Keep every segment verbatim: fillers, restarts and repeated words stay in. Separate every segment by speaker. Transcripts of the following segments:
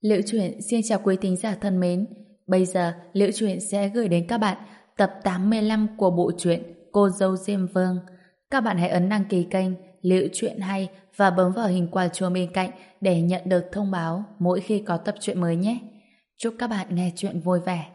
Speaker 1: Liễu Chuyện xin chào quý thính giả thân mến. Bây giờ Liễu Chuyện sẽ gửi đến các bạn tập tám mươi lăm của bộ truyện Cô dâu Diêm Vương. Các bạn hãy ấn đăng ký kênh Liễu Chuyện Hay và bấm vào hình quả chuông bên cạnh để nhận được thông báo mỗi khi có tập truyện mới nhé. Chúc các bạn nghe truyện vui vẻ.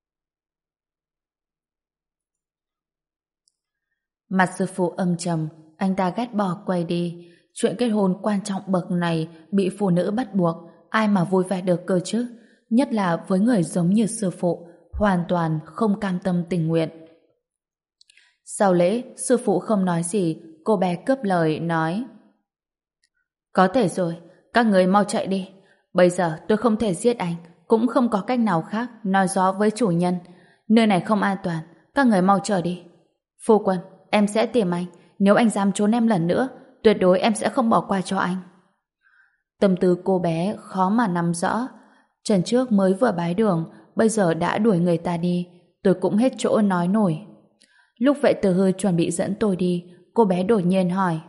Speaker 1: Mặt sư phụ âm trầm, anh ta ghét bỏ quay đi. Chuyện kết hôn quan trọng bậc này bị phụ nữ bắt buộc, ai mà vui vẻ được cơ chứ? Nhất là với người giống như sư phụ, hoàn toàn không cam tâm tình nguyện. Sau lễ, sư phụ không nói gì, cô bé cướp lời nói: Có thể rồi, các người mau chạy đi. Bây giờ tôi không thể giết anh, cũng không có cách nào khác nói rõ với chủ nhân. Nơi này không an toàn, các người mau trở đi. Phu quân, em sẽ tìm anh. Nếu anh dám trốn em lần nữa, tuyệt đối em sẽ không bỏ qua cho anh. Tâm tư cô bé khó mà nắm rõ. Trần trước mới vừa bái đường, bây giờ đã đuổi người ta đi. Tôi cũng hết chỗ nói nổi. Lúc vệ tử hư chuẩn bị dẫn tôi đi, cô bé đột nhiên hỏi: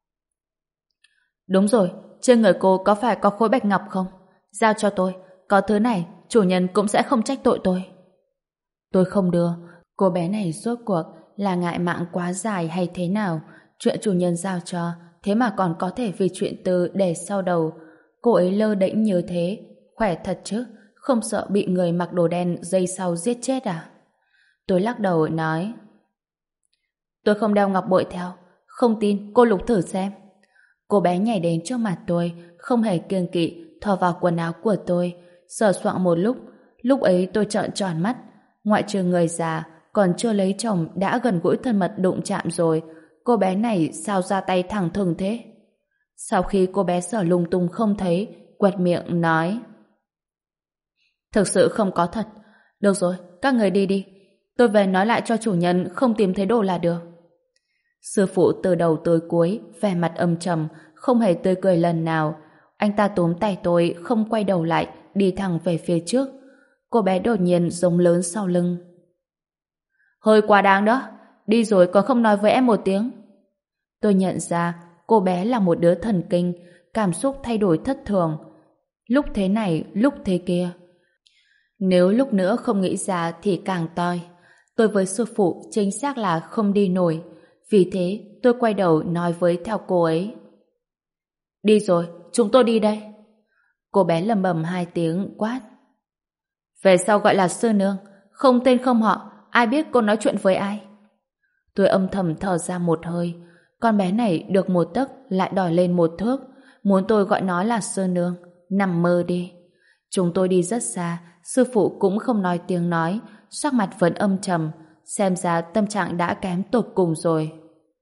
Speaker 1: Đúng rồi, trên người cô có phải có khối bạch ngọc không? Giao cho tôi, có thứ này, chủ nhân cũng sẽ không trách tội tôi. Tôi không đưa. Cô bé này rốt cuộc là ngại mạng quá dài hay thế nào? Chuyện chủ nhân giao cho, thế mà còn có thể vì chuyện từ để sau đầu. Cô ấy lơ đễnh như thế, khỏe thật chứ, không sợ bị người mặc đồ đen dây sau giết chết à? Tôi lắc đầu nói: Tôi không đeo ngọc bội theo, không tin cô lục thử xem. Cô bé nhảy đến trước mặt tôi, không hề kiêng kỵ, thò vào quần áo của tôi, sờ soạng một lúc. Lúc ấy tôi trợn tròn mắt, ngoại trừ người già, còn chưa lấy chồng đã gần gũi thân mật đụng chạm rồi, cô bé này sao ra tay thẳng thừng thế? Sau khi cô bé sờ lung tung không thấy, quẹt miệng nói: Thực sự không có thật. Được rồi, các người đi đi. Tôi về nói lại cho chủ nhân không tìm thấy đồ là được. Sư phụ từ đầu tới cuối vẻ mặt âm trầm, không hề tươi cười lần nào. Anh ta túm tay tôi, không quay đầu lại, đi thẳng về phía trước. Cô bé đột nhiên giống lớn sau lưng: Hơi quá đáng đó, đi rồi còn không nói với em một tiếng. Tôi nhận ra cô bé là một đứa thần kinh, cảm xúc thay đổi thất thường, lúc thế này lúc thế kia. Nếu lúc nữa không nghĩ ra thì càng toi. Tôi với sư phụ chính xác là không đi nổi. Vì thế tôi quay đầu nói với theo cô ấy: Đi rồi, chúng tôi đi đây. Cô bé lầm bầm hai tiếng quát: Về sau gọi là sư nương, không tên không họ, ai biết cô nói chuyện với ai. Tôi âm thầm thở ra một hơi. Con bé này được một tấc lại đòi lên một thước, muốn tôi gọi nó là sư nương, nằm mơ đi. Chúng tôi đi rất xa, sư phụ cũng không nói tiếng nói, sắc mặt vẫn âm trầm, xem ra tâm trạng đã kém tột cùng rồi.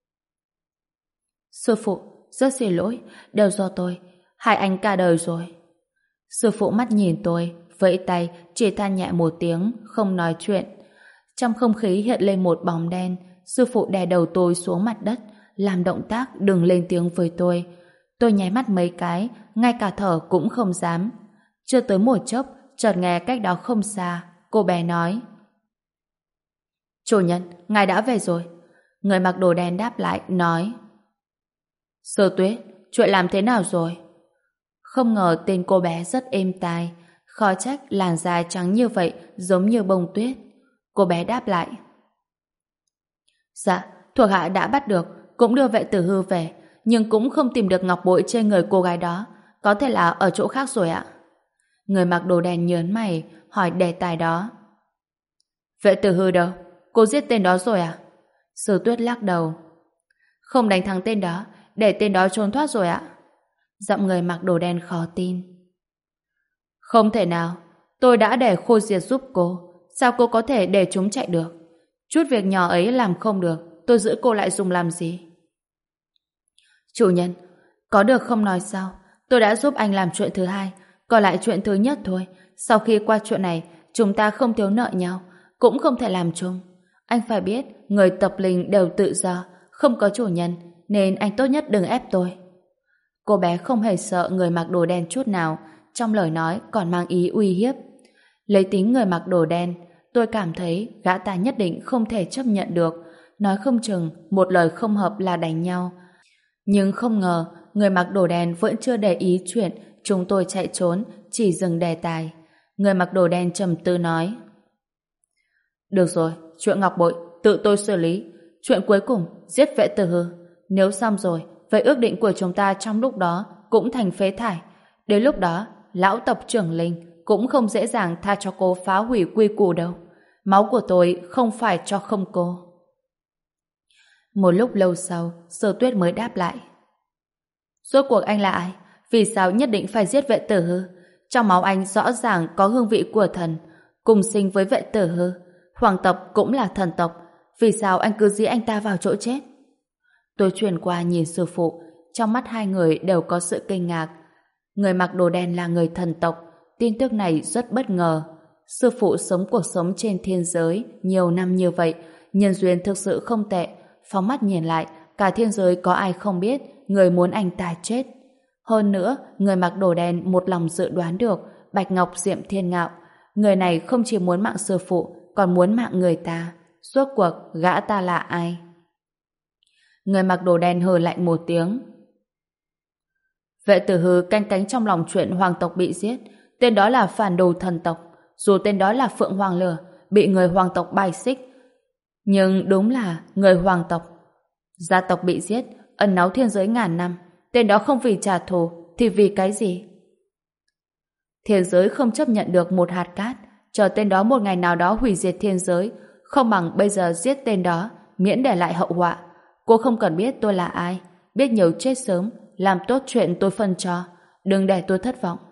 Speaker 1: Sư phụ, rất xin lỗi, đều do tôi, hại anh cả đời rồi. Sư phụ mắt nhìn tôi, vẫy tay, chỉ than nhẹ một tiếng, không nói chuyện. Trong không khí hiện lên một bóng đen, sư phụ đè đầu tôi xuống mặt đất, làm động tác đừng lên tiếng với tôi. Tôi nháy mắt mấy cái, ngay cả thở cũng không dám. Chưa tới một chốc, chợt nghe cách đó không xa, cô bé nói: Chủ nhân, ngài đã về rồi. Người mặc đồ đen đáp lại, nói: Sơ Tuyết, chuyện làm thế nào rồi? Không ngờ tên cô bé rất êm tai, khó trách làn da trắng như vậy, giống như bông tuyết. Cô bé đáp lại: Dạ, thuộc hạ đã bắt được, cũng đưa vệ tử hư về, nhưng cũng không tìm được ngọc bội trên người cô gái đó, có thể là ở chỗ khác rồi ạ. Người mặc đồ đen nhớn mày, hỏi đề tài đó. Vệ tử hư đâu? Cô giết tên đó rồi à? Sư Tuyết lắc đầu: Không đánh thắng tên đó, để tên đó trốn thoát rồi ạ. Giọng người mặc đồ đen khó tin. Không thể nào, tôi đã để Khôi Diệt giúp cô, sao cô có thể để chúng chạy được? Chút việc nhỏ ấy làm không được, tôi giữ cô lại dùng làm gì? Chủ nhân, có được không nói sao? Tôi đã giúp anh làm chuyện thứ hai, còn lại chuyện thứ nhất thôi. Sau khi qua chuyện này, chúng ta không thiếu nợ nhau, cũng không thể làm chung. Anh phải biết, người tập linh đều tự do, không có chủ nhân, nên anh tốt nhất đừng ép tôi. Cô bé không hề sợ người mặc đồ đen chút nào, trong lời nói còn mang ý uy hiếp. Lấy tính người mặc đồ đen, tôi cảm thấy gã ta nhất định không thể chấp nhận được, nói không chừng một lời không hợp là đánh nhau. Nhưng không ngờ người mặc đồ đen vẫn chưa để ý chuyện chúng tôi chạy trốn, chỉ dừng đề tài. Người mặc đồ đen trầm tư nói: Được rồi, chuyện ngọc bội tự tôi xử lý. Chuyện cuối cùng, giết vệ tử hư. Nếu xong rồi, vậy ước định của chúng ta trong lúc đó cũng thành phế thải. Đến lúc đó, lão tộc trưởng Linh cũng không dễ dàng tha cho cô phá hủy quy củ đâu. Máu của tôi không phải cho không cô. Một lúc lâu sau, Sơ Tuyết mới đáp lại: Rốt cuộc anh là ai? Vì sao nhất định phải giết vệ tử hư? Trong máu anh rõ ràng có hương vị của thần, cùng sinh với vệ tử hư. Hoàng tộc cũng là thần tộc, vì sao anh cứ dí anh ta vào chỗ chết? Tôi chuyển qua nhìn sư phụ, trong mắt hai người đều có sự kinh ngạc. Người mặc đồ đen là người thần tộc, tin tức này rất bất ngờ. Sư phụ sống cuộc sống trên thiên giới nhiều năm như vậy, nhân duyên thực sự không tệ. Phóng mắt nhìn lại, cả thiên giới có ai không biết người muốn anh ta chết. Hơn nữa, người mặc đồ đen một lòng dự đoán được Bạch Ngọc Diệm Thiên Ngạo. Người này không chỉ muốn mạng sư phụ, còn muốn mạng người ta. Rốt cuộc, gã ta là ai? Người mặc đồ đen hừ lạnh một tiếng. Vệ tử hư canh cánh trong lòng chuyện hoàng tộc bị giết. Tên đó là phản đồ thần tộc. Dù tên đó là Phượng Hoàng Lửa, bị người hoàng tộc bài xích. Nhưng đúng là người hoàng tộc. Gia tộc bị giết, ẩn náu thiên giới ngàn năm. Tên đó không vì trả thù, thì vì cái gì? Thiên giới không chấp nhận được một hạt cát, chờ tên đó một ngày nào đó hủy diệt thiên giới, không bằng bây giờ giết tên đó, miễn để lại hậu họa. Cô không cần biết tôi là ai, biết nhiều chết sớm, làm tốt chuyện tôi phân cho, đừng để tôi thất vọng.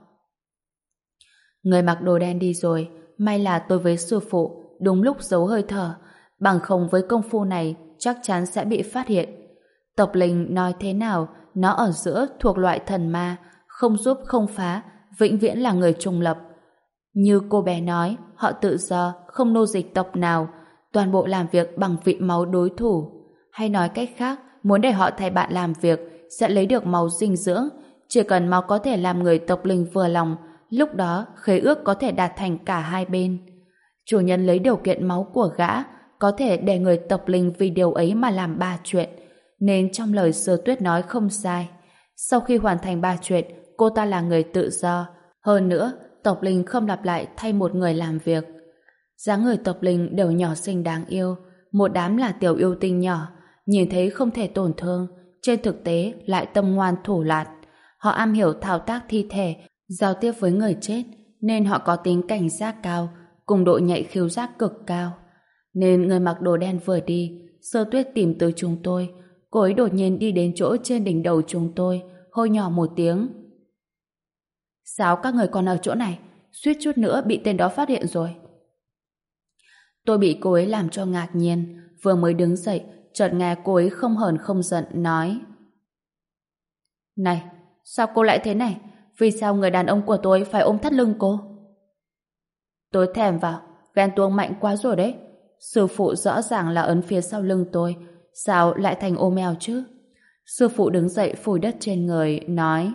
Speaker 1: Người mặc đồ đen đi rồi, may là tôi với sư phụ đúng lúc giấu hơi thở, bằng không với công phu này chắc chắn sẽ bị phát hiện. Tộc Linh nói thế nào, nó ở giữa thuộc loại thần ma, không giúp không phá, vĩnh viễn là người trung lập. Như cô bé nói, họ tự do, không nô dịch tộc nào, toàn bộ làm việc bằng vị máu đối thủ. Hay nói cách khác, muốn để họ thay bạn làm việc, sẽ lấy được máu dinh dưỡng. Chỉ cần máu có thể làm người tộc Linh vừa lòng, lúc đó khế ước có thể đạt thành cả hai bên. Chủ nhân lấy điều kiện máu của gã, có thể để người tộc Linh vì điều ấy mà làm ba chuyện. Nên trong lời Sơ Tuyết nói không sai. Sau khi hoàn thành ba chuyện, cô ta là người tự do. Hơn nữa, tộc Linh không lặp lại thay một người làm việc. Dáng người tộc Linh đều nhỏ xinh đáng yêu, một đám là tiểu yêu tinh nhỏ, nhìn thấy không thể tổn thương, trên thực tế lại tâm ngoan thủ lạt. Họ am hiểu thao tác thi thể, giao tiếp với người chết, nên họ có tính cảnh giác cao, cùng độ nhạy khiếu giác cực cao. Nên người mặc đồ đen vừa đi, Sơ Tuyết tìm tới chúng tôi. Cô ấy đột nhiên đi đến chỗ trên đỉnh đầu chúng tôi, hô nhỏ một tiếng: Sao các người còn ở chỗ này? Suýt chút nữa bị tên đó phát hiện rồi. Tôi bị cô ấy làm cho ngạc nhiên, vừa mới đứng dậy, chợt nghe cô ấy không hờn không giận nói: Này, sao cô lại thế này? Vì sao người đàn ông của tôi phải ôm thắt lưng cô? Tôi thèm vào, ghen tuông mạnh quá rồi đấy. Sư phụ rõ ràng là ấn phía sau lưng tôi, sao lại thành ôm eo chứ? Sư phụ đứng dậy phủi đất trên người, nói: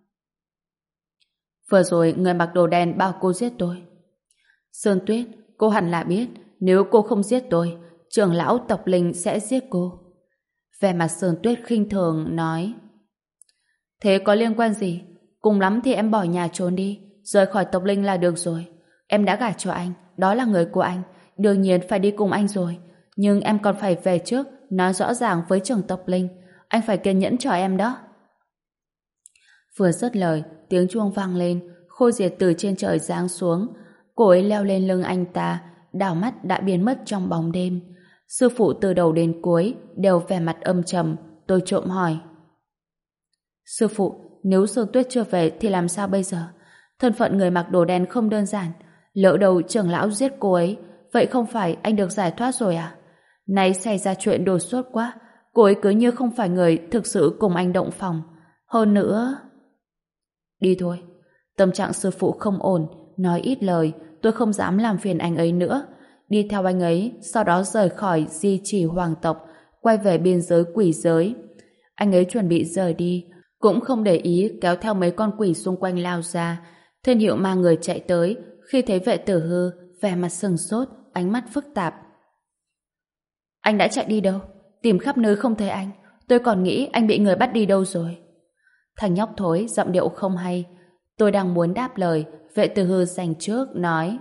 Speaker 1: Vừa rồi người mặc đồ đen bảo cô giết tôi. Sơn Tuyết, cô hẳn là biết, nếu cô không giết tôi, trưởng lão tộc Linh sẽ giết cô. Vẻ mặt Sơn Tuyết khinh thường nói: Thế có liên quan gì? Cùng lắm thì em bỏ nhà trốn đi, rời khỏi tộc Linh là được rồi. Em đã gả cho anh, đó là người của anh, đương nhiên phải đi cùng anh rồi. Nhưng em còn phải về trước, nói rõ ràng với trưởng tộc Linh. Anh phải kiên nhẫn cho em đó. Vừa dứt lời, tiếng chuông vang lên, Khôi Diệt từ trên trời giáng xuống. Cô ấy leo lên lưng anh ta, đảo mắt đã biến mất trong bóng đêm. Sư phụ từ đầu đến cuối đều vẻ mặt âm trầm. Tôi trộm hỏi: Sư phụ, nếu Sương Tuyết chưa về thì làm sao bây giờ? Thân phận người mặc đồ đen không đơn giản, lỡ đầu trưởng lão giết cô ấy, vậy không phải anh được giải thoát rồi à? Nay xảy ra chuyện đột xuất quá, cô ấy cứ như không phải người thực sự cùng anh động phòng. Hơn nữa... Đi thôi. Tâm trạng sư phụ không ổn, nói ít lời, tôi không dám làm phiền anh ấy nữa. Đi theo anh ấy, sau đó rời khỏi di chỉ hoàng tộc, quay về biên giới quỷ giới. Anh ấy chuẩn bị rời đi, cũng không để ý kéo theo mấy con quỷ xung quanh lao ra. Thiên Hiệu mang người chạy tới, khi thấy Vệ Tử Hư, vẻ mặt sừng sốt, ánh mắt phức tạp. Anh đã chạy đi đâu? Tìm khắp nơi không thấy anh, tôi còn nghĩ anh bị người bắt đi đâu rồi. Thằng nhóc thối giọng điệu không hay. Tôi đang muốn đáp lời, vệ tử hư giành trước, nói: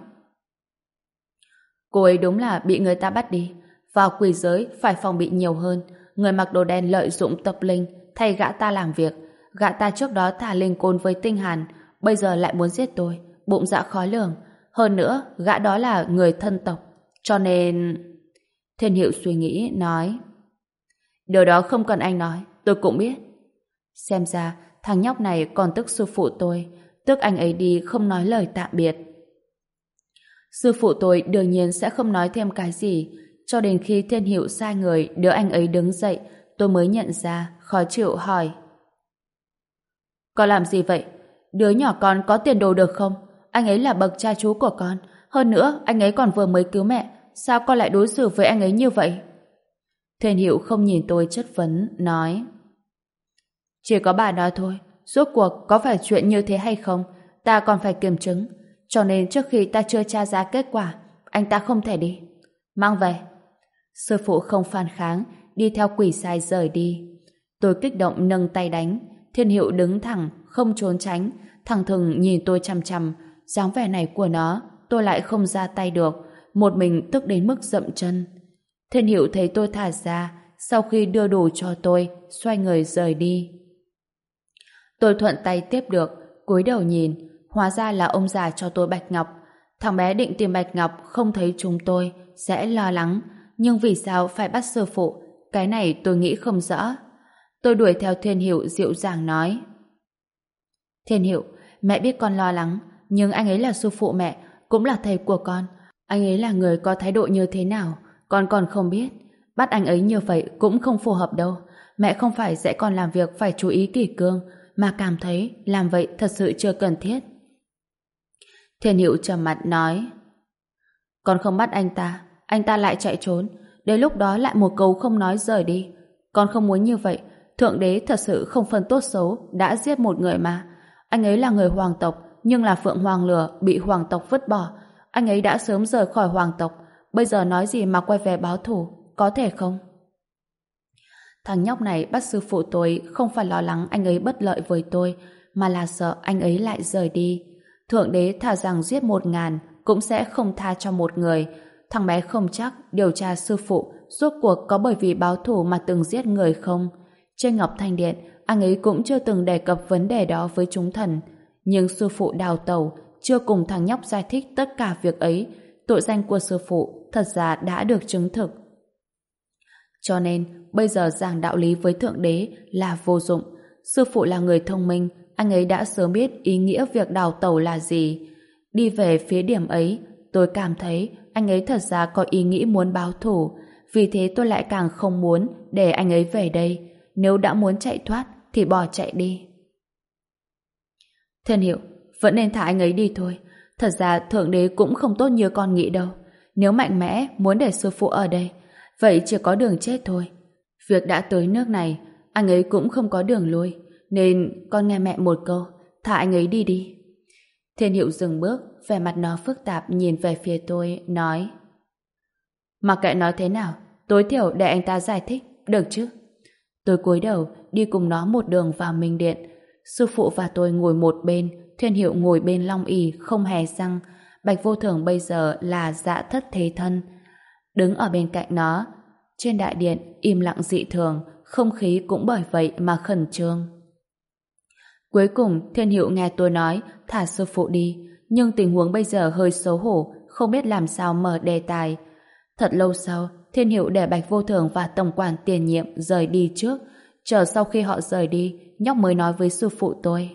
Speaker 1: Cô ấy đúng là bị người ta bắt đi. Vào quỷ giới phải phòng bị nhiều hơn. Người mặc đồ đen lợi dụng tập linh, thay gã ta làm việc. Gã ta trước đó thả linh côn với tinh hàn, bây giờ lại muốn giết tôi, bụng dạ khó lường. Hơn nữa, gã đó là người thân tộc. Cho nên... Thiên Hiệu suy nghĩ, nói: Điều đó không cần anh nói, tôi cũng biết. Xem ra, thằng nhóc này còn tức sư phụ tôi, tức anh ấy đi không nói lời tạm biệt. Sư phụ tôi đương nhiên sẽ không nói thêm cái gì, cho đến khi Thiên Hiệu sai người đỡ anh ấy đứng dậy, tôi mới nhận ra, khó chịu hỏi: Con làm gì vậy? Đứa nhỏ con có tiền đồ được không? Anh ấy là bậc cha chú của con, hơn nữa anh ấy còn vừa mới cứu mẹ, sao con lại đối xử với anh ấy như vậy? Thiên Hiệu không nhìn tôi chất vấn, nói: Chỉ có bà nói thôi, rốt cuộc có phải chuyện như thế hay không, ta còn phải kiểm chứng, cho nên trước khi ta chưa tra ra kết quả, anh ta không thể đi. Mang về. Sư phụ không phản kháng, đi theo quỷ sai rời đi. Tôi kích động nâng tay đánh. Thiên Hiệu đứng thẳng, không trốn tránh, thẳng thừng nhìn tôi chằm chằm. Dáng vẻ này của nó, tôi lại không ra tay được, một mình tức đến mức dậm chân. Thiên Hiệu thấy tôi thả ra, sau khi đưa đủ cho tôi, xoay người rời đi. Tôi thuận tay tiếp được, cúi đầu nhìn, hóa ra là ông già cho tôi bạch ngọc. Thằng bé định tìm bạch ngọc, không thấy chúng tôi, sẽ lo lắng, nhưng vì sao phải bắt sư phụ? Cái này tôi nghĩ không rõ. Tôi đuổi theo Thiên Hiệu dịu dàng nói: Thiên Hiệu, mẹ biết con lo lắng, nhưng anh ấy là sư phụ mẹ, cũng là thầy của con. Anh ấy là người có thái độ như thế nào, con còn không biết. Bắt anh ấy như vậy cũng không phù hợp đâu. Mẹ không phải dạy con làm việc phải chú ý kỷ cương, mà cảm thấy làm vậy thật sự chưa cần thiết. Thiên Hiệu trầm mặt nói: Con không bắt anh ta, anh ta lại chạy trốn, đến lúc đó lại một câu không nói rời đi. Con không muốn như vậy. Thượng đế thật sự không phân tốt xấu, đã giết một người mà. Anh ấy là người hoàng tộc, nhưng là phượng hoàng lửa, bị hoàng tộc vứt bỏ. Anh ấy đã sớm rời khỏi hoàng tộc, bây giờ nói gì mà quay về báo thù, có thể không? Thằng nhóc này bắt sư phụ tôi không phải lo lắng anh ấy bất lợi với tôi, mà là sợ anh ấy lại rời đi. Thượng đế thà rằng giết một ngàn cũng sẽ không tha cho một người. Thằng bé không chắc điều tra sư phụ rốt cuộc có bởi vì báo thù mà từng giết người không. Trên Ngọc Thanh Điện, anh ấy cũng chưa từng đề cập vấn đề đó với chúng thần. Nhưng sư phụ đào tẩu chưa cùng thằng nhóc giải thích tất cả việc ấy. Tội danh của sư phụ thật ra đã được chứng thực. Cho nên, bây giờ giảng đạo lý với Thượng Đế là vô dụng. Sư phụ là người thông minh, anh ấy đã sớm biết ý nghĩa việc đào tẩu là gì. Đi về phía điểm ấy, tôi cảm thấy anh ấy thật ra có ý nghĩ muốn báo thù. Vì thế tôi lại càng không muốn để anh ấy về đây. Nếu đã muốn chạy thoát, thì bỏ chạy đi. Thiên Hiệu, vẫn nên thả anh ấy đi thôi. Thật ra Thượng Đế cũng không tốt như con nghĩ đâu. Nếu mạnh mẽ muốn để sư phụ ở đây, vậy chỉ có đường chết thôi. Việc đã tới nước này, anh ấy cũng không có đường lui, nên con nghe mẹ một câu, thả anh ấy đi đi. Thiên Hiệu dừng bước, vẻ mặt nó phức tạp nhìn về phía tôi, nói: Mặc kệ nói thế nào, tối thiểu để anh ta giải thích, được chứ? Tôi cúi đầu, đi cùng nó một đường vào Minh Điện. Sư phụ và tôi ngồi một bên, Thiên Hiệu ngồi bên Long ỷ không hề răng. Bạch Vô Thường bây giờ là Dạ Thất thế thân, đứng ở bên cạnh nó. Trên đại điện im lặng dị thường, không khí cũng bởi vậy mà khẩn trương. Cuối cùng Thiên Hiệu nghe tôi nói thả sư phụ đi, nhưng tình huống bây giờ hơi xấu hổ, không biết làm sao mở đề tài. Thật lâu sau, Thiên Hiệu để Bạch Vô Thường và tổng quản tiền nhiệm rời đi trước, chờ sau khi họ rời đi, nhóc mới nói với sư phụ tôi: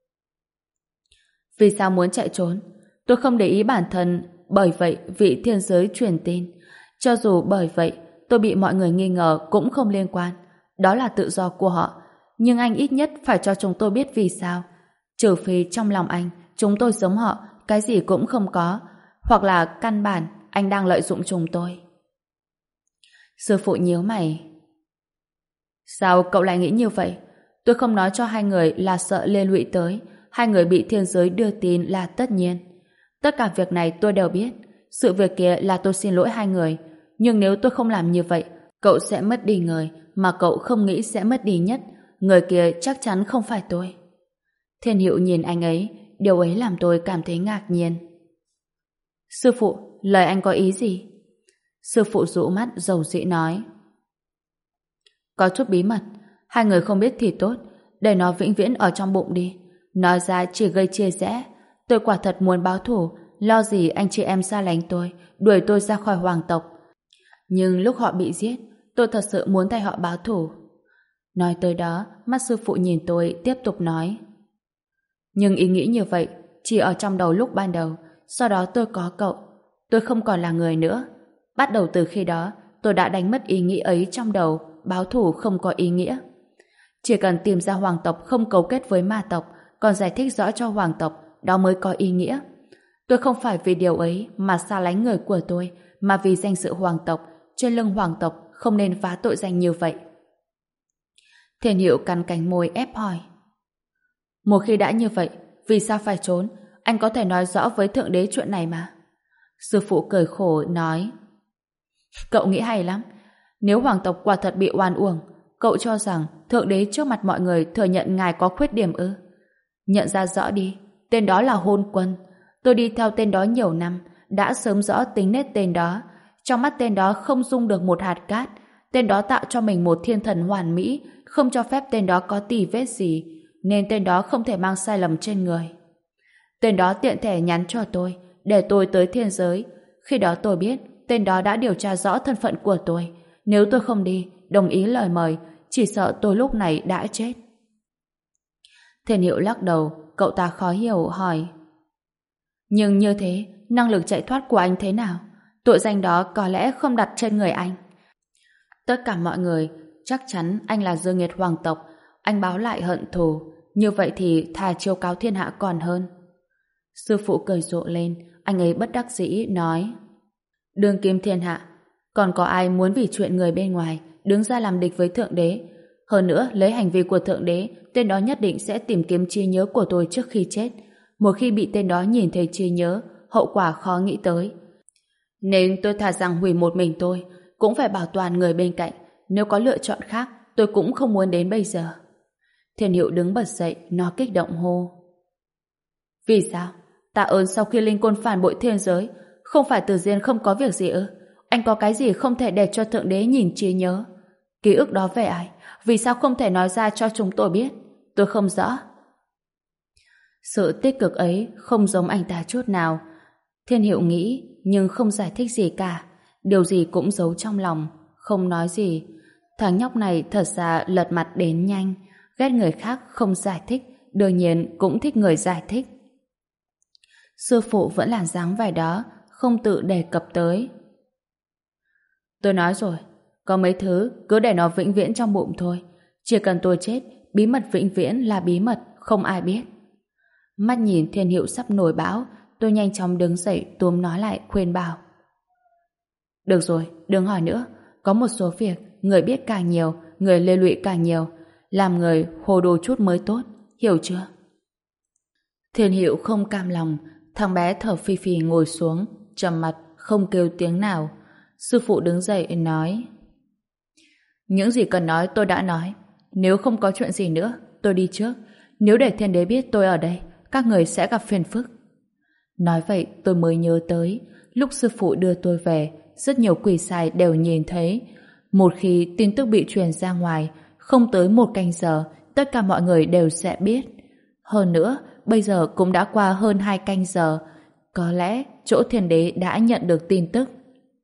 Speaker 1: Vì sao muốn chạy trốn? Tôi không để ý bản thân, bởi vậy vị thiên giới truyền tin. Cho dù bởi vậy tôi bị mọi người nghi ngờ cũng không liên quan, đó là tự do của họ, nhưng anh ít nhất phải cho chúng tôi biết vì sao. Trừ phi trong lòng anh chúng tôi giống họ, cái gì cũng không có, hoặc là căn bản anh đang lợi dụng chúng tôi. Sư phụ nhíu mày: Sao cậu lại nghĩ như vậy? Tôi không nói cho hai người là sợ liên lụy tới, hai người bị thiên giới đưa tin là tất nhiên. Tất cả việc này tôi đều biết. Sự việc kia là tôi xin lỗi hai người, nhưng nếu tôi không làm như vậy, cậu sẽ mất đi người mà cậu không nghĩ sẽ mất đi nhất. Người kia chắc chắn không phải tôi. Thiên Hiệu nhìn anh ấy, điều ấy làm tôi cảm thấy ngạc nhiên. Sư phụ, lời anh có ý gì? Sư phụ dụ mắt dầu dĩ nói. Có chút bí mật, hai người không biết thì tốt, để nó vĩnh viễn ở trong bụng đi. Nói ra chỉ gây chia rẽ. Tôi quả thật muốn báo thù, lo gì anh chị em xa lánh tôi, đuổi tôi ra khỏi hoàng tộc. Nhưng lúc họ bị giết, tôi thật sự muốn thay họ báo thù. Nói tới đó, mắt sư phụ nhìn tôi tiếp tục nói. Nhưng ý nghĩ như vậy chỉ ở trong đầu lúc ban đầu, sau đó tôi có cậu. Tôi không còn là người nữa. Bắt đầu từ khi đó, tôi đã đánh mất ý nghĩ ấy trong đầu, báo thù không có ý nghĩa. Chỉ cần tìm ra hoàng tộc không cấu kết với ma tộc, còn giải thích rõ cho hoàng tộc, đó mới có ý nghĩa. Tôi không phải vì điều ấy mà xa lánh người của tôi, mà vì danh dự hoàng tộc, trên lưng hoàng tộc không nên phá tội danh như vậy. Thiên Hiệu cắn cánh môi ép hỏi. Một khi đã như vậy, vì sao phải trốn? Anh có thể nói rõ với Thượng Đế chuyện này mà. Sư phụ cười khổ nói. Cậu nghĩ hay lắm. Nếu hoàng tộc quả thật bị oan uổng, cậu cho rằng Thượng Đế trước mặt mọi người thừa nhận ngài có khuyết điểm ư? Nhận ra rõ đi, tên đó là Hôn Quân. Tôi đi theo tên đó nhiều năm, đã sớm rõ tính nết tên đó. Trong mắt tên đó không dung được một hạt cát. Tên đó tạo cho mình một thiên thần hoàn mỹ, không cho phép tên đó có tì vết gì, nên tên đó không thể mang sai lầm trên người. Tên đó tiện thể nhắn cho tôi, để tôi tới thiên giới. Khi đó tôi biết, tên đó đã điều tra rõ thân phận của tôi. Nếu tôi không đi, đồng ý lời mời, chỉ sợ tôi lúc này đã chết. Thiên Hiệu lắc đầu, cậu ta khó hiểu hỏi. Nhưng như thế, năng lực chạy thoát của anh thế nào? Tội danh đó có lẽ không đặt trên người anh. Tất cả mọi người chắc chắn anh là dương nghiệt hoàng tộc. Anh báo lại hận thù, như vậy thì thà chiêu cáo thiên hạ còn hơn. Sư phụ cười rộ lên, anh ấy bất đắc dĩ nói. Đương kim thiên hạ, còn có ai muốn vì chuyện người bên ngoài đứng ra làm địch với Thượng Đế? Hơn nữa, lấy hành vi của Thượng Đế, tên đó nhất định sẽ tìm kiếm trí nhớ của tôi trước khi chết. Một khi bị tên đó nhìn thấy trí nhớ, hậu quả khó nghĩ tới. Nên tôi thà rằng hủy một mình tôi, cũng phải bảo toàn người bên cạnh. Nếu có lựa chọn khác, tôi cũng không muốn đến bây giờ. Thiên Hiệu đứng bật dậy, nó kích động hô. Vì sao? Tạ ơn sau khi Linh Côn phản bội thiên giới, không phải Từ Diên không có việc gì ư? Anh có cái gì không thể để cho Thượng Đế nhìn trí nhớ? Ký ức đó về ai? Vì sao không thể nói ra cho chúng tôi biết? Tôi không rõ. Sự tích cực ấy không giống anh ta chút nào. Thiên Hiệu nghĩ, nhưng không giải thích gì cả. Điều gì cũng giấu trong lòng, không nói gì. Thằng nhóc này thật ra lật mặt đến nhanh. Ghét người khác không giải thích, đương nhiên cũng thích người giải thích. Sư phụ vẫn là dáng vẻ đó, không tự đề cập tới. Tôi nói rồi, có mấy thứ cứ để nó vĩnh viễn trong bụng thôi. Chỉ cần tôi chết, bí mật vĩnh viễn là bí mật, không ai biết. Mắt nhìn Thiên Hiệu sắp nổi bão, tôi nhanh chóng đứng dậy túm nó lại khuyên bảo. Được rồi, đừng hỏi nữa. Có một số việc, người biết càng nhiều, người lê lụy càng nhiều. Làm người hồ đồ chút mới tốt, hiểu chưa? Thiên Hiệu không cam lòng, thằng bé thở phì phì ngồi xuống, trầm mặt, không kêu tiếng nào. Sư phụ đứng dậy nói. Những gì cần nói tôi đã nói. Nếu không có chuyện gì nữa, tôi đi trước. Nếu để Thiên Đế biết tôi ở đây, các người sẽ gặp phiền phức. Nói vậy tôi mới nhớ tới, lúc sư phụ đưa tôi về, rất nhiều quỷ sai đều nhìn thấy. Một khi tin tức bị truyền ra ngoài, không tới một canh giờ, tất cả mọi người đều sẽ biết. Hơn nữa, bây giờ cũng đã qua hơn hai canh giờ. Có lẽ chỗ Thiên Đế đã nhận được tin tức.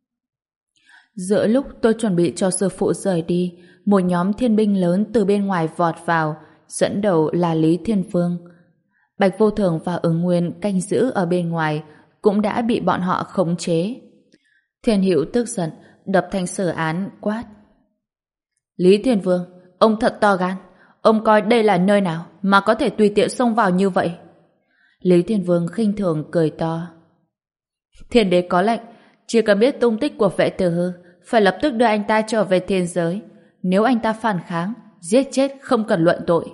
Speaker 1: Giữa lúc tôi chuẩn bị cho sư phụ rời đi, một nhóm thiên binh lớn từ bên ngoài vọt vào, dẫn đầu là Lý Thiên Vương. Bạch Vô Thường và Ứng Nguyên canh giữ ở bên ngoài, cũng đã bị bọn họ khống chế. Thiên Hữu tức giận, đập thanh sử án quát. Lý Thiên Vương, ông thật to gan. Ông coi đây là nơi nào mà có thể tùy tiện xông vào như vậy? Lý Thiên Vương khinh thường cười to. Thiên Đế có lệnh, chỉ cần biết tung tích của Vệ Tử Hư, phải lập tức đưa anh ta trở về thiên giới. Nếu anh ta phản kháng, giết chết không cần luận tội.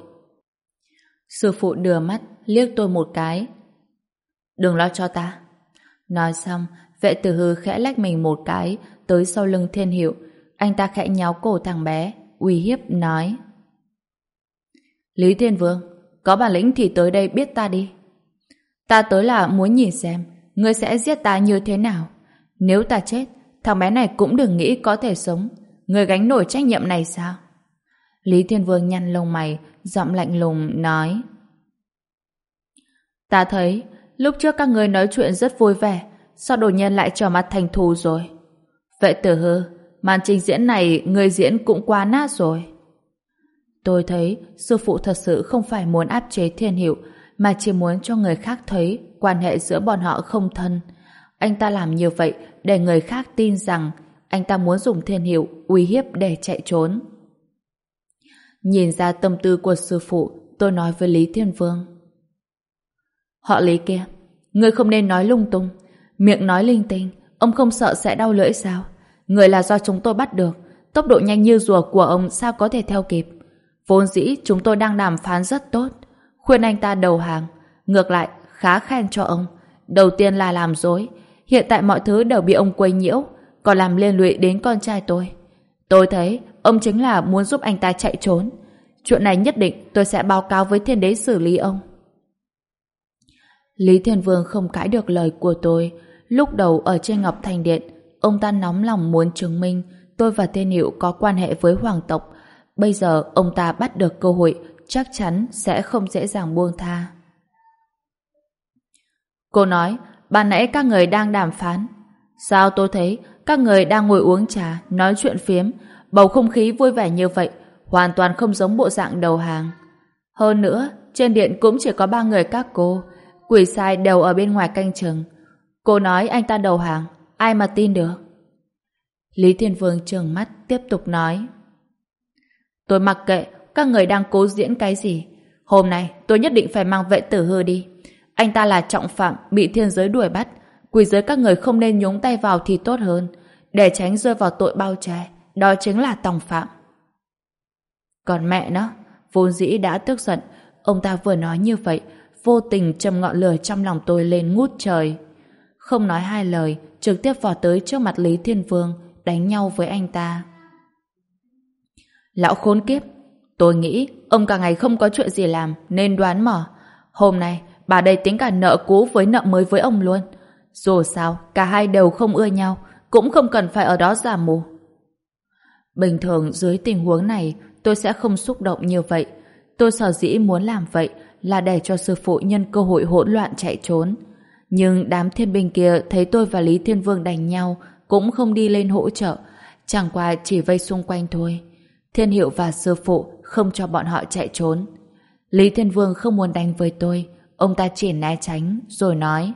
Speaker 1: Sư phụ đưa mắt liếc tôi một cái. Đừng lo cho ta. Nói xong, Vệ Tử Hư khẽ lách mình một cái tới sau lưng Thiên Hiệu. Anh ta khẽ nháo cổ thằng bé, uy hiếp nói. Lý Thiên Vương, có bản lĩnh thì tới đây biết ta đi. Ta tới là muốn nhìn xem ngươi sẽ giết ta như thế nào. Nếu ta chết, thằng bé này cũng đừng nghĩ có thể sống. Ngươi gánh nổi trách nhiệm này sao? Lý Thiên Vương nhăn lông mày, giọng lạnh lùng nói. Ta thấy lúc trước các ngươi nói chuyện rất vui vẻ, sao đột nhiên lại trở mặt thành thù rồi? Vậy Tử Hư, màn trình diễn này ngươi diễn cũng quá nát rồi. Tôi thấy sư phụ thật sự không phải muốn áp chế Thiên Hiệu, mà chỉ muốn cho người khác thấy quan hệ giữa bọn họ không thân. Anh ta làm như vậy để người khác tin rằng anh ta muốn dùng Thiên Hiệu uy hiếp để chạy trốn. Nhìn ra tâm tư của sư phụ, tôi nói với Lý Thiên Vương. Họ Lý kia, ngươi không nên nói lung tung, miệng nói linh tinh, ông không sợ sẽ đau lưỡi sao? Người là do chúng tôi bắt được, tốc độ nhanh như rùa của ông sao có thể theo kịp? Vốn dĩ chúng tôi đang đàm phán rất tốt, khuyên anh ta đầu hàng, ngược lại khá khen cho ông. Đầu tiên là làm dối, hiện tại mọi thứ đều bị ông quấy nhiễu, còn làm liên lụy đến con trai tôi. Tôi thấy ông chính là muốn giúp anh ta chạy trốn. Chuyện này nhất định tôi sẽ báo cáo với Thiên Đế xử lý ông. Lý Thiên Vương không cãi được lời của tôi. Lúc đầu ở trên Ngọc Thành Điện, ông ta nóng lòng muốn chứng minh tôi và Thiên Hiệu có quan hệ với hoàng tộc. Bây giờ ông ta bắt được cơ hội, chắc chắn sẽ không dễ dàng buông tha. Cô nói, ban nãy các người đang đàm phán. Sao tôi thấy các người đang ngồi uống trà, nói chuyện phiếm, bầu không khí vui vẻ như vậy, hoàn toàn không giống bộ dạng đầu hàng. Hơn nữa, trên điện cũng chỉ có ba người các cô, quỷ sai đều ở bên ngoài canh chừng. Cô nói anh ta đầu hàng, ai mà tin được? Lý Thiên Vương trừng mắt tiếp tục nói. Tôi mặc kệ các người đang cố diễn cái gì. Hôm nay tôi nhất định phải mang Vệ Tử Hư đi. Anh ta là trọng phạm bị thiên giới đuổi bắt. Quỷ giới các người không nên nhúng tay vào thì tốt hơn, để tránh rơi vào tội bao che. Đó chính là tòng phạm. Còn mẹ nó, vốn dĩ đã tức giận, ông ta vừa nói như vậy, vô tình châm ngọn lửa trong lòng tôi lên ngút trời. Không nói hai lời, trực tiếp vào tới trước mặt Lý Thiên Vương, đánh nhau với anh ta. Lão khốn kiếp, tôi nghĩ ông cả ngày không có chuyện gì làm nên đoán mò. Hôm nay bà đây tính cả nợ cũ với nợ mới với ông luôn. Dù sao cả hai đều không ưa nhau, cũng không cần phải ở đó giả mù. Bình thường dưới tình huống này tôi sẽ không xúc động như vậy. Tôi sở dĩ muốn làm vậy là để cho sư phụ nhân cơ hội hỗn loạn chạy trốn. Nhưng đám thiên binh kia thấy tôi và Lý Thiên Vương đánh nhau cũng không đi lên hỗ trợ, chẳng qua chỉ vây xung quanh thôi. Thiên Hiệu và sư phụ không cho bọn họ chạy trốn. Lý Thiên Vương không muốn đánh với tôi, ông ta chỉ né tránh rồi nói: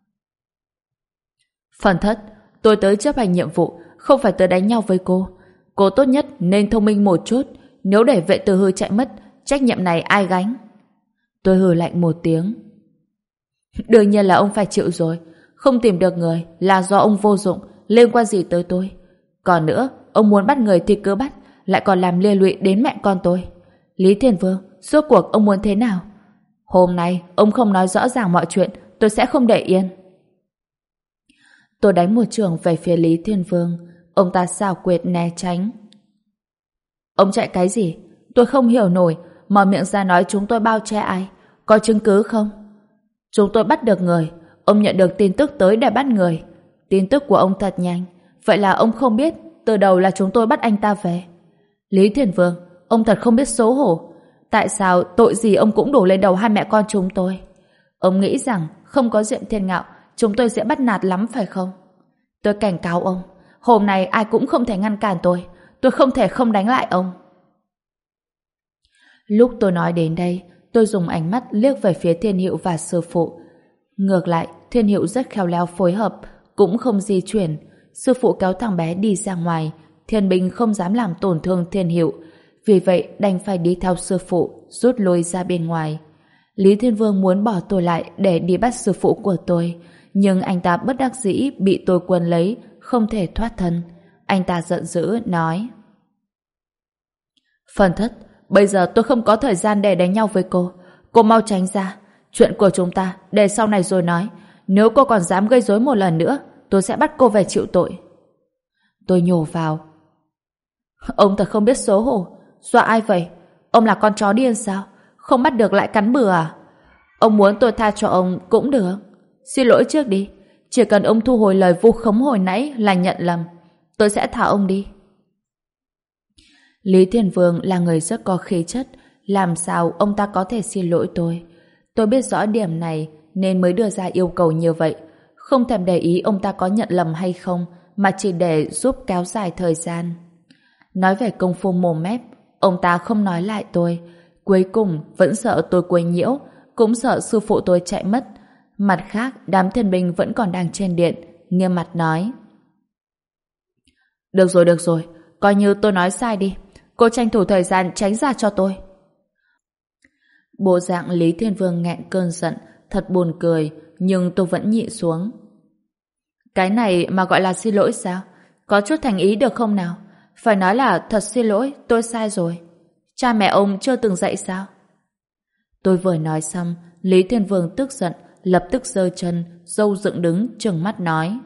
Speaker 1: Phần thất, tôi tới chấp hành nhiệm vụ, không phải tới đánh nhau với cô. Cô tốt nhất nên thông minh một chút, nếu để Vệ Tử Hư chạy mất, trách nhiệm này ai gánh? Tôi hừ lạnh một tiếng. Đương nhiên là ông phải chịu rồi, không tìm được người là do ông vô dụng, liên quan gì tới tôi? Còn nữa, ông muốn bắt người thì cứ bắt, lại còn làm liên lụy đến mẹ con tôi. Lý Thiên Vương, rốt cuộc ông muốn thế nào? Hôm nay ông không nói rõ ràng mọi chuyện, tôi sẽ không để yên. Tôi đánh một trường về phía Lý Thiên Vương, ông ta xảo quyệt né tránh. Ông chạy cái gì? Tôi không hiểu nổi, mở miệng ra nói chúng tôi bao che ai? Có chứng cứ không? Chúng tôi bắt được người, ông nhận được tin tức tới để bắt người. Tin tức của ông thật nhanh, vậy là ông không biết từ đầu là chúng tôi bắt anh ta về. Lý Thiên Vương, ông thật không biết xấu hổ. Tại sao tội gì ông cũng đổ lên đầu hai mẹ con chúng tôi? Ông nghĩ rằng không có Diệm Thiên Ngạo chúng tôi sẽ bắt nạt lắm phải không? Tôi cảnh cáo ông, hôm nay ai cũng không thể ngăn cản tôi. Tôi không thể không đánh lại ông. Lúc tôi nói đến đây, tôi dùng ánh mắt liếc về phía Thiên Hiệu và sư phụ. Ngược lại, Thiên Hiệu rất khéo léo phối hợp, cũng không di chuyển. Sư phụ kéo thằng bé đi ra ngoài, Thiên binh không dám làm tổn thương Thiên Hiệu, vì vậy đành phải đi theo sư phụ, rút lui ra bên ngoài. Lý Thiên Vương muốn bỏ tôi lại để đi bắt sư phụ của tôi, nhưng anh ta bất đắc dĩ bị tôi quấn lấy, không thể thoát thân. Anh ta giận dữ nói: Phần thất, bây giờ tôi không có thời gian để đánh nhau với cô. Cô mau tránh ra. Chuyện của chúng ta để sau này rồi nói. Nếu cô còn dám gây rối một lần nữa, tôi sẽ bắt cô về chịu tội. Tôi nhổ vào: Ông thật không biết xấu hổ. Dọa ai vậy? Ông là con chó điên sao? Không bắt được lại cắn bừa à? Ông muốn tôi tha cho ông cũng được. Xin lỗi trước đi. Chỉ cần ông thu hồi lời vu khống hồi nãy là nhận lầm. Tôi sẽ thả ông đi. Lý Thiên Vương là người rất có khí chất. Làm sao ông ta có thể xin lỗi tôi? Tôi biết rõ điểm này nên mới đưa ra yêu cầu như vậy. Không thèm để ý ông ta có nhận lầm hay không, mà chỉ để giúp kéo dài thời gian. Nói về công phu mồm mép, ông ta không nói lại tôi. Cuối cùng vẫn sợ tôi quấy nhiễu, cũng sợ sư phụ tôi chạy mất. Mặt khác, đám thiên binh vẫn còn đang trên điện, nghiêm mặt nói: Được rồi, được rồi, coi như tôi nói sai đi. Cô tranh thủ thời gian tránh ra cho tôi. Bộ dạng Lý Thiên Vương nghẹn cơn giận, thật buồn cười, nhưng tôi vẫn nhịn xuống. Cái này mà gọi là xin lỗi sao? Có chút thành ý được không nào? Phải nói là thật xin lỗi, tôi sai rồi. Cha mẹ ông chưa từng dạy sao? Tôi vừa nói xong, Lý Thiên Vương tức giận, lập tức giơ chân, râu dựng đứng, trừng mắt nói: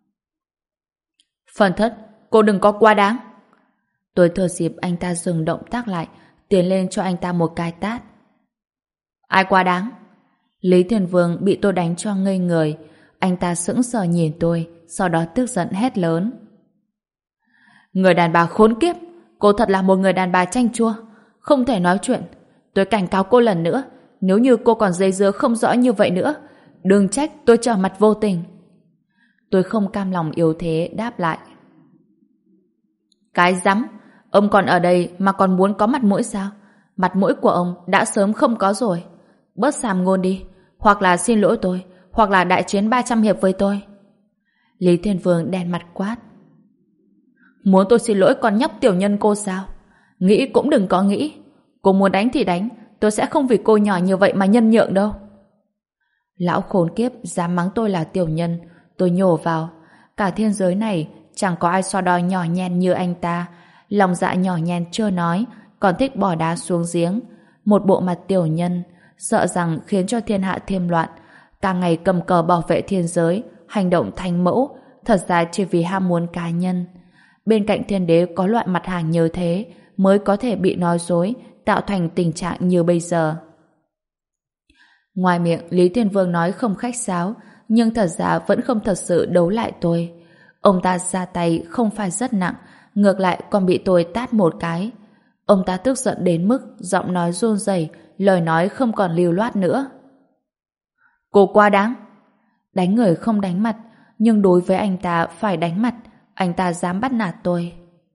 Speaker 1: Phần thất, cô đừng có quá đáng. Tôi thừa dịp anh ta dừng động tác lại, tiến lên cho anh ta một cái tát. Ai quá đáng? Lý Thiên Vương bị tôi đánh cho ngây người. Anh ta sững sờ nhìn tôi, sau đó tức giận hét lớn: Người đàn bà khốn kiếp, cô thật là một người đàn bà chanh chua, không thể nói chuyện. Tôi cảnh cáo cô lần nữa, nếu như cô còn dây dưa không rõ như vậy nữa, đừng trách tôi trở mặt vô tình. Tôi không cam lòng yếu thế đáp lại: Cái rắm, ông còn ở đây mà còn muốn có mặt mũi sao? Mặt mũi của ông đã sớm không có rồi. Bớt sàm ngôn đi, hoặc là xin lỗi tôi, hoặc là đại chiến ba trăm hiệp với tôi. Lý Thiên Vương đen mặt quát: Muốn tôi xin lỗi con nhóc tiểu nhân cô sao? Nghĩ cũng đừng có nghĩ. Cô muốn đánh thì đánh, tôi sẽ không vì cô nhỏ như vậy mà nhân nhượng đâu. Lão khốn kiếp dám mắng tôi là tiểu nhân. Tôi nhổ vào: Cả thiên giới này chẳng có ai so đo nhỏ nhen như anh ta. Lòng dạ nhỏ nhen chưa nói, còn thích bỏ đá xuống giếng. Một bộ mặt tiểu nhân, sợ rằng khiến cho thiên hạ thêm loạn. Càng ngày cầm cờ bảo vệ thiên giới, hành động thành mẫu, thật ra chỉ vì ham muốn cá nhân. Bên cạnh thiên đế có loại mặt hàng như thế mới có thể bị nói dối, tạo thành tình trạng như bây giờ. Ngoài miệng Lý Thiên Vương nói không khách sáo, nhưng thật ra vẫn không thật sự đấu lại tôi. Ông ta ra tay không phải rất nặng, ngược lại còn bị tôi tát một cái. Ông ta tức giận đến mức giọng nói run rẩy, lời nói không còn lưu loát nữa. Cô quá đáng. Đánh người không đánh mặt, nhưng đối với anh ta phải đánh mặt. Anh ta dám bắt nạt tôi.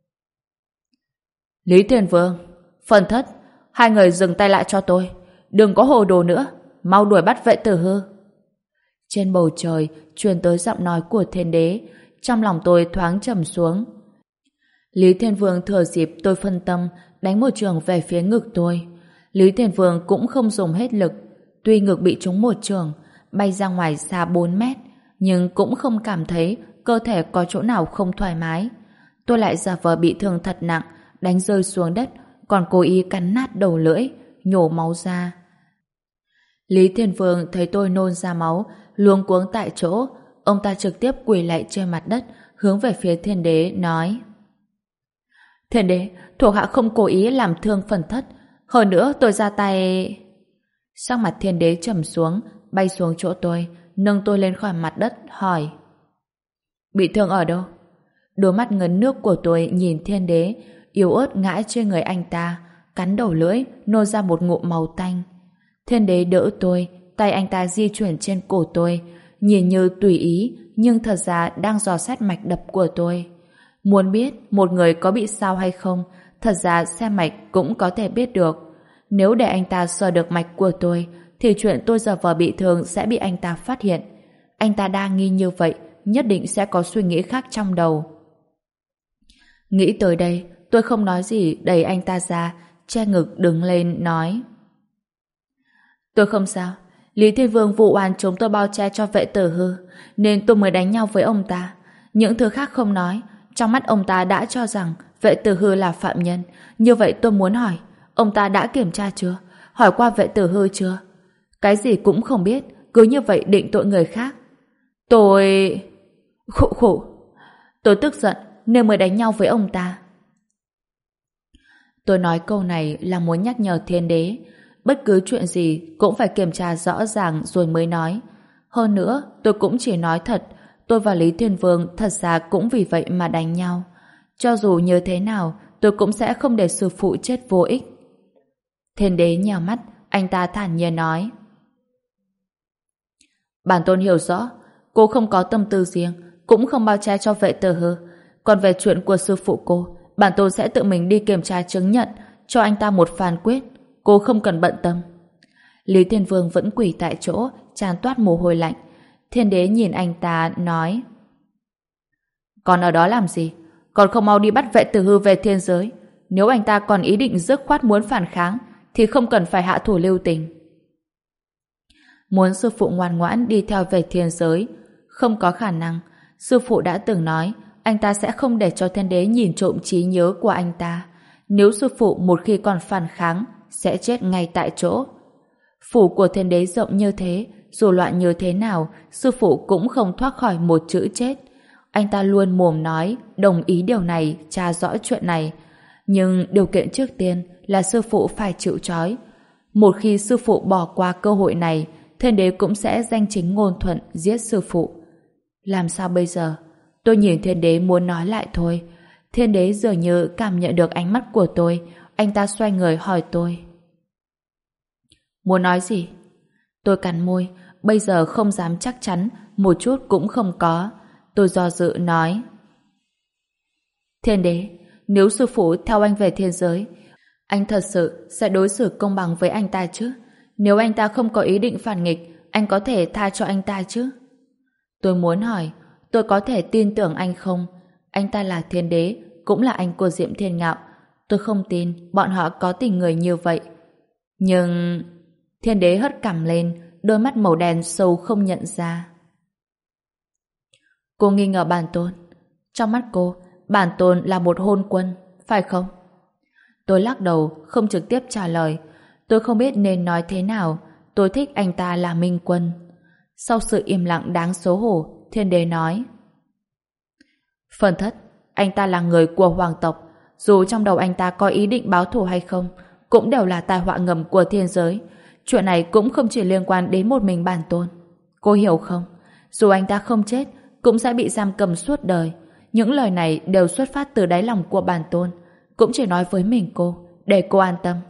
Speaker 1: Lý Thiên Vương, Phần Thất, hai người dừng tay lại cho tôi. Đừng có hồ đồ nữa, mau đuổi bắt vệ tử hư. Trên bầu trời truyền tới giọng nói của thiên đế. Trong lòng tôi thoáng trầm xuống. Lý Thiên Vương thừa dịp tôi phân tâm, đánh một trường về phía ngực tôi. Lý Thiên Vương cũng không dùng hết lực. Tuy ngực bị trúng một trường, bay ra ngoài xa bốn mét, nhưng cũng không cảm thấy cơ thể có chỗ nào không thoải mái. Tôi lại giả vờ bị thương thật nặng, đánh rơi xuống đất, còn cố ý cắn nát đầu lưỡi, nhổ máu ra. Lý Thiên Vương thấy tôi nôn ra máu, luống cuống tại chỗ. Ông ta trực tiếp quỳ lạy trên mặt đất, hướng về phía thiên đế, nói: Thiên đế, thuộc hạ không cố ý làm thương Phần Thất. Hơn nữa tôi ra tay... Sắc mặt thiên đế trầm xuống, bay xuống chỗ tôi, nâng tôi lên khỏi mặt đất, hỏi: Bị thương ở đâu? Đôi mắt ngấn nước của tôi nhìn thiên đế, yếu ớt ngã trên người anh ta, cắn đầu lưỡi, nôn ra một ngụm màu tanh. Thiên đế đỡ tôi, tay anh ta di chuyển trên cổ tôi, nhìn như tùy ý, nhưng thật ra đang dò xét mạch đập của tôi. Muốn biết một người có bị sao hay không, thật ra xem mạch cũng có thể biết được. Nếu để anh ta sờ được mạch của tôi, thì chuyện tôi giờ vờ bị thương sẽ bị anh ta phát hiện. Anh ta đa nghi như vậy, nhất định sẽ có suy nghĩ khác trong đầu. Nghĩ tới đây, tôi không nói gì, đẩy anh ta ra, che ngực đứng lên, nói: Tôi không sao. Lý Thiên Vương vụ oan chúng tôi bao che cho vệ tử hư, nên tôi mới đánh nhau với ông ta. Những thứ khác không nói, trong mắt ông ta đã cho rằng vệ tử hư là phạm nhân. Như vậy tôi muốn hỏi, ông ta đã kiểm tra chưa? Hỏi qua vệ tử hư chưa? Cái gì cũng không biết, cứ như vậy định tội người khác. Tôi... Khụ khụ. Tôi tức giận nên mới đánh nhau với ông ta. Tôi nói câu này là muốn nhắc nhở thiên đế. bất cứ chuyện gì cũng phải kiểm tra rõ ràng rồi mới nói. Hơn nữa, tôi cũng chỉ nói thật, tôi và Lý Thiên Vương thật ra cũng vì vậy mà đánh nhau. Cho dù như thế nào, tôi cũng sẽ không để sư phụ chết vô ích. Thiên đế nhào mắt, anh ta thản nhiên nói. Bản tôn hiểu rõ, cô không có tâm tư riêng, cũng không bao che cho vệ tử hư. Còn về chuyện của sư phụ cô, bản tôn sẽ tự mình đi kiểm tra chứng nhận, cho anh ta một phán quyết. Cô không cần bận tâm. Lý Thiên Vương vẫn quỳ tại chỗ, tràn toát mồ hôi lạnh. Thiên đế nhìn anh ta, nói. Còn ở đó làm gì? Còn không mau đi bắt vệ tử hư về thiên giới. Nếu anh ta còn ý định dứt khoát muốn phản kháng, thì không cần phải hạ thủ lưu tình. Muốn sư phụ ngoan ngoãn đi theo về thiên giới, không có khả năng. Sư phụ đã từng nói, anh ta sẽ không để cho thiên đế nhìn trộm trí nhớ của anh ta. Nếu sư phụ một khi còn phản kháng, sẽ chết ngay tại chỗ. Phủ của thiên đế rộng như thế, dù loạn như thế nào, sư phụ cũng không thoát khỏi một chữ chết. Anh ta luôn mồm nói, đồng ý điều này, tra rõ chuyện này. Nhưng điều kiện trước tiên là sư phụ phải chịu trói. Một khi sư phụ bỏ qua cơ hội này, thiên đế cũng sẽ danh chính ngôn thuận giết sư phụ. Làm sao bây giờ? Tôi nhìn thiên đế muốn nói lại thôi. Thiên đế dường như cảm nhận được ánh mắt của tôi. Anh ta xoay người hỏi tôi. Muốn nói gì? Tôi cắn môi, bây giờ không dám chắc chắn, một chút cũng không có. Tôi do dự nói. Thiên đế, nếu sư phụ theo anh về thiên giới, anh thật sự sẽ đối xử công bằng với anh ta chứ? Nếu anh ta không có ý định phản nghịch, anh có thể tha cho anh ta chứ? Tôi muốn hỏi, tôi có thể tin tưởng anh không? Anh ta là thiên đế, cũng là anh của Diệm Thiên Ngạo. Tôi không tin bọn họ có tình người như vậy. Nhưng... Thiên đế hất cằm lên, đôi mắt màu đen sâu không nhận ra. Cô nghi ngờ bản tôn. Trong mắt cô, bản tôn là một hôn quân, phải không? Tôi lắc đầu, không trực tiếp trả lời. Tôi không biết nên nói thế nào. Tôi thích anh ta là minh quân. Sau sự im lặng đáng xấu hổ, thiên đế nói. Phần thất, anh ta là người của hoàng tộc. Dù trong đầu anh ta có ý định báo thù hay không, cũng đều là tai họa ngầm của thiên giới. Chuyện này cũng không chỉ liên quan đến một mình bản tôn. Cô hiểu không? Dù anh ta không chết, cũng sẽ bị giam cầm suốt đời. Những lời này đều xuất phát từ đáy lòng của bản tôn. Cũng chỉ nói với mình cô, để cô an tâm.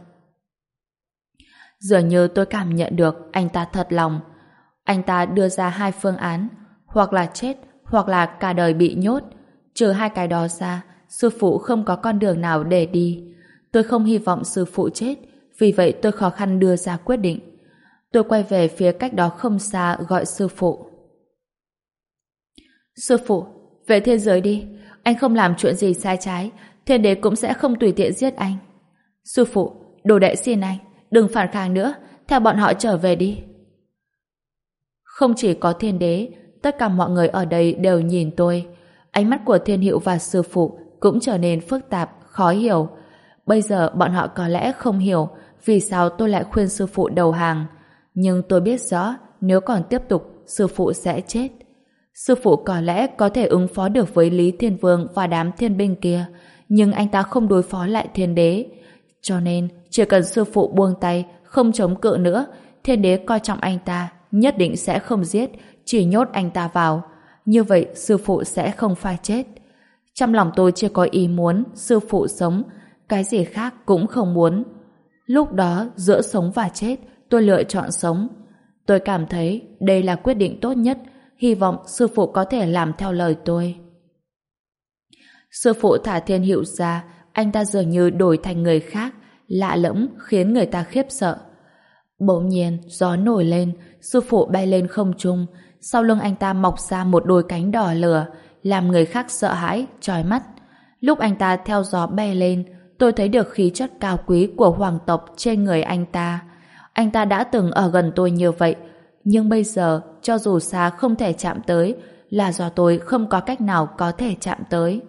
Speaker 1: Dường như tôi cảm nhận được anh ta thật lòng. Anh ta đưa ra hai phương án, hoặc là chết, hoặc là cả đời bị nhốt. Trừ hai cái đó ra, sư phụ không có con đường nào để đi. Tôi không hy vọng sư phụ chết, vì vậy tôi khó khăn đưa ra quyết định. Tôi quay về phía cách đó không xa gọi sư phụ. Sư phụ, về thiên giới đi. Anh không làm chuyện gì sai trái, thiên đế cũng sẽ không tùy tiện giết anh. Sư phụ, đồ đệ xin anh, đừng phản kháng nữa, theo bọn họ trở về đi. Không chỉ có thiên đế, tất cả mọi người ở đây đều nhìn tôi. Ánh mắt của thiên hiệu và sư phụ cũng trở nên phức tạp, khó hiểu. Bây giờ bọn họ có lẽ không hiểu vì sao tôi lại khuyên sư phụ đầu hàng. Nhưng tôi biết rõ nếu còn tiếp tục, sư phụ sẽ chết. Sư phụ có lẽ có thể ứng phó được với Lý Thiên Vương và đám thiên binh kia, nhưng anh ta không đối phó lại thiên đế. Cho nên, chỉ cần sư phụ buông tay, không chống cự nữa, thiên đế coi trọng anh ta, nhất định sẽ không giết, chỉ nhốt anh ta vào. Như vậy, sư phụ sẽ không phải chết. Trong lòng tôi chỉ có ý muốn sư phụ sống, cái gì khác cũng không muốn. Lúc đó, giữa sống và chết, tôi lựa chọn sống. Tôi cảm thấy đây là quyết định tốt nhất, hy vọng sư phụ có thể làm theo lời tôi. Sư phụ thả thiên hiệu ra, anh ta dường như đổi thành người khác, lạ lẫm khiến người ta khiếp sợ. Bỗng nhiên, gió nổi lên, sư phụ bay lên không trung, sau lưng anh ta mọc ra một đôi cánh đỏ lửa, làm người khác sợ hãi, chói mắt. Lúc anh ta theo gió bay lên, tôi thấy được khí chất cao quý của hoàng tộc trên người anh ta. Anh ta đã từng ở gần tôi như vậy, nhưng bây giờ, cho dù xa không thể chạm tới, là do tôi không có cách nào có thể chạm tới.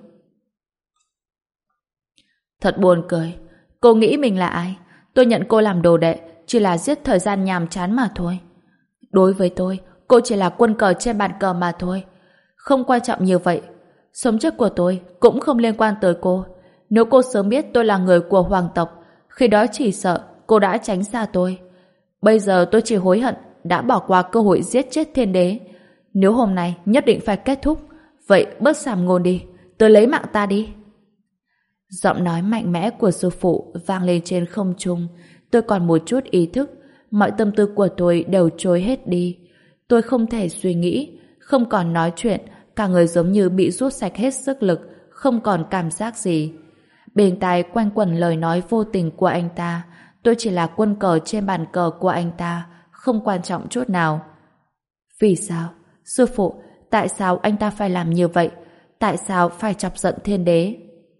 Speaker 1: Thật buồn cười. Cô nghĩ mình là ai? Tôi nhận cô làm đồ đệ, chỉ là giết thời gian nhàm chán mà thôi. Đối với tôi, cô chỉ là quân cờ trên bàn cờ mà thôi. Không quan trọng như vậy. Sống chết của tôi cũng không liên quan tới cô. Nếu cô sớm biết tôi là người của hoàng tộc, khi đó chỉ sợ cô cô đã tránh xa tôi. Bây giờ tôi chỉ hối hận đã bỏ qua cơ hội giết chết thiên đế. Nếu hôm nay nhất định phải kết thúc, vậy bớt sàm ngôn đi, tôi lấy mạng ta đi. Giọng nói mạnh mẽ của sư phụ vang lên trên không trung. Tôi còn một chút ý thức, mọi tâm tư của tôi đều trôi hết đi. Tôi không thể suy nghĩ, không còn nói chuyện, cả người giống như bị rút sạch hết sức lực, không còn cảm giác gì. Bên tai quanh quẩn lời nói vô tình của anh ta. Tôi chỉ là quân cờ trên bàn cờ của anh ta, không quan trọng chút nào. Vì sao? Sư phụ, tại sao anh ta phải làm như vậy? Tại sao phải chọc giận thiên đế?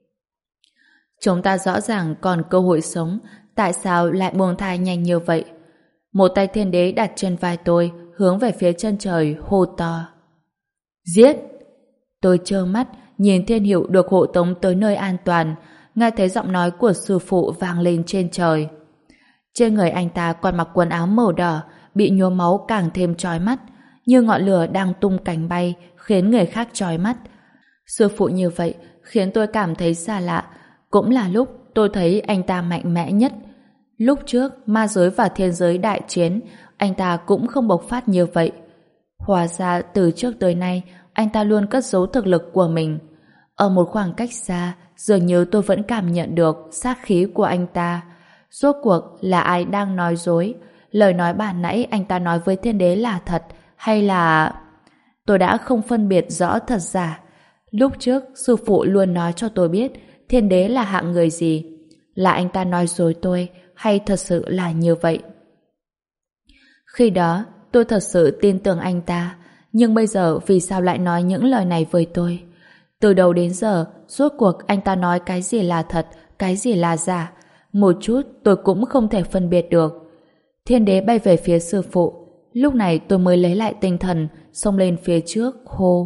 Speaker 1: Chúng ta rõ ràng còn cơ hội sống, tại sao lại buông tha nhanh như vậy? Một tay thiên đế đặt trên vai tôi, hướng về phía chân trời, hô to. Giết! Tôi trơ mắt, nhìn Thiên Hiệu được hộ tống tới nơi an toàn, nghe thấy giọng nói của sư phụ vang lên trên trời. Trên người anh ta còn mặc quần áo màu đỏ, bị nhuốm máu càng thêm chói mắt, như ngọn lửa đang tung cánh bay, khiến người khác chói mắt. Sư phụ như vậy khiến tôi cảm thấy xa lạ, cũng là lúc tôi thấy anh ta mạnh mẽ nhất. Lúc trước, ma giới và thiên giới đại chiến, anh ta cũng không bộc phát như vậy. Hóa ra từ trước tới nay, anh ta luôn cất giấu thực lực của mình. Ở một khoảng cách xa, dường như tôi vẫn cảm nhận được sát khí của anh ta. Rốt cuộc là ai đang nói dối? Lời nói ban nãy anh ta nói với thiên đế là thật, hay là... Tôi đã không phân biệt rõ thật giả. Lúc trước, sư phụ luôn nói cho tôi biết thiên đế là hạng người gì. Là anh ta nói dối tôi, hay thật sự là như vậy? Khi đó, tôi thật sự tin tưởng anh ta, nhưng bây giờ vì sao lại nói những lời này với tôi? Từ đầu đến giờ, rốt cuộc anh ta nói cái gì là thật, cái gì là giả? Một chút tôi cũng không thể phân biệt được. Thiên đế bay về phía sư phụ. Lúc này tôi mới lấy lại tinh thần, xông lên phía trước, hô.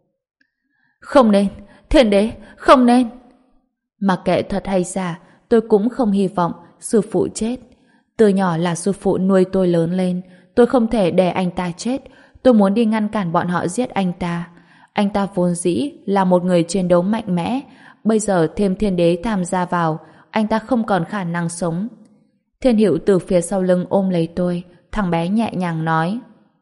Speaker 1: Không nên, thiên đế, không nên. Mặc kệ thật hay giả, tôi cũng không hy vọng sư phụ chết. Từ nhỏ là sư phụ nuôi tôi lớn lên, tôi không thể để anh ta chết. Tôi muốn đi ngăn cản bọn họ giết anh ta. Anh ta vốn dĩ là một người chiến đấu mạnh mẽ, bây giờ thêm thiên đế tham gia vào, anh ta không còn khả năng sống. Thiên Hiệu từ phía sau lưng ôm lấy tôi, thằng bé nhẹ nhàng nói.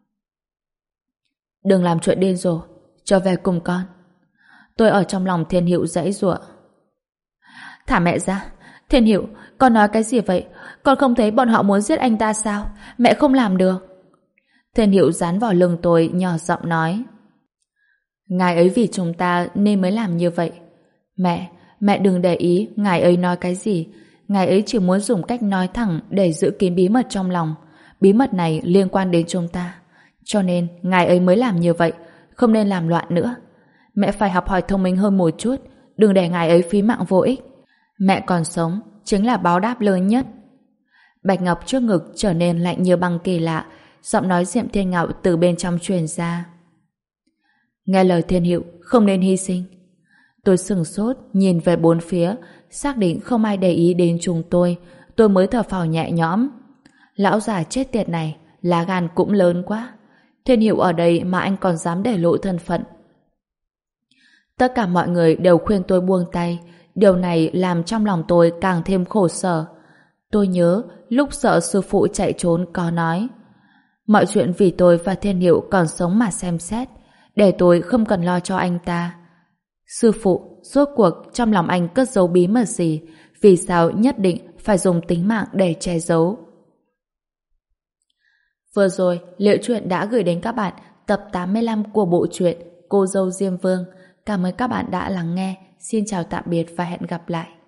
Speaker 1: Đừng làm chuyện điên rồ, cho về cùng con. Tôi ở trong lòng Thiên Hiệu giãy giụa. Thả mẹ ra. Thiên Hiệu, con nói cái gì vậy? Con không thấy bọn họ muốn giết anh ta sao? Mẹ không làm được. Thiên Hiệu dán vào lưng tôi, nhỏ giọng nói. Ngài ấy vì chúng ta nên mới làm như vậy. Mẹ, mẹ đừng để ý ngài ấy nói cái gì. Ngài ấy chỉ muốn dùng cách nói thẳng để giữ kín bí mật trong lòng. Bí mật này liên quan đến chúng ta. Cho nên ngài ấy mới làm như vậy, không nên làm loạn nữa. Mẹ phải học hỏi thông minh hơn một chút, đừng để ngài ấy phí mạng vô ích. Mẹ còn sống chính là báo đáp lớn nhất. Bạch ngọc trước ngực trở nên lạnh như băng kỳ lạ, giọng nói Diệm Thiên Ngạo từ bên trong truyền ra. Nghe lời Thiên Hiệu, không nên hy sinh. Tôi sửng sốt, nhìn về bốn phía, xác định không ai để ý đến chúng tôi, tôi mới thở phào nhẹ nhõm. Lão già chết tiệt này, lá gan cũng lớn quá. Thiên Hiệu ở đây mà anh còn dám để lộ thân phận. Tất cả mọi người đều khuyên tôi buông tay, điều này làm trong lòng tôi càng thêm khổ sở. Tôi nhớ, lúc sợ sư phụ chạy trốn có nói, mọi chuyện vì tôi và Thiên Hiệu còn sống mà xem xét, để tôi không cần lo cho anh ta. Sư phụ, rốt cuộc trong lòng anh cất giấu bí mật gì? Vì sao nhất định phải dùng tính mạng để che giấu? Vừa rồi, Liệu Truyện đã gửi đến các bạn tập tám mươi lăm của bộ truyện Cô dâu Diêm Vương. Cảm ơn các bạn đã lắng nghe. Xin chào tạm biệt và hẹn gặp lại.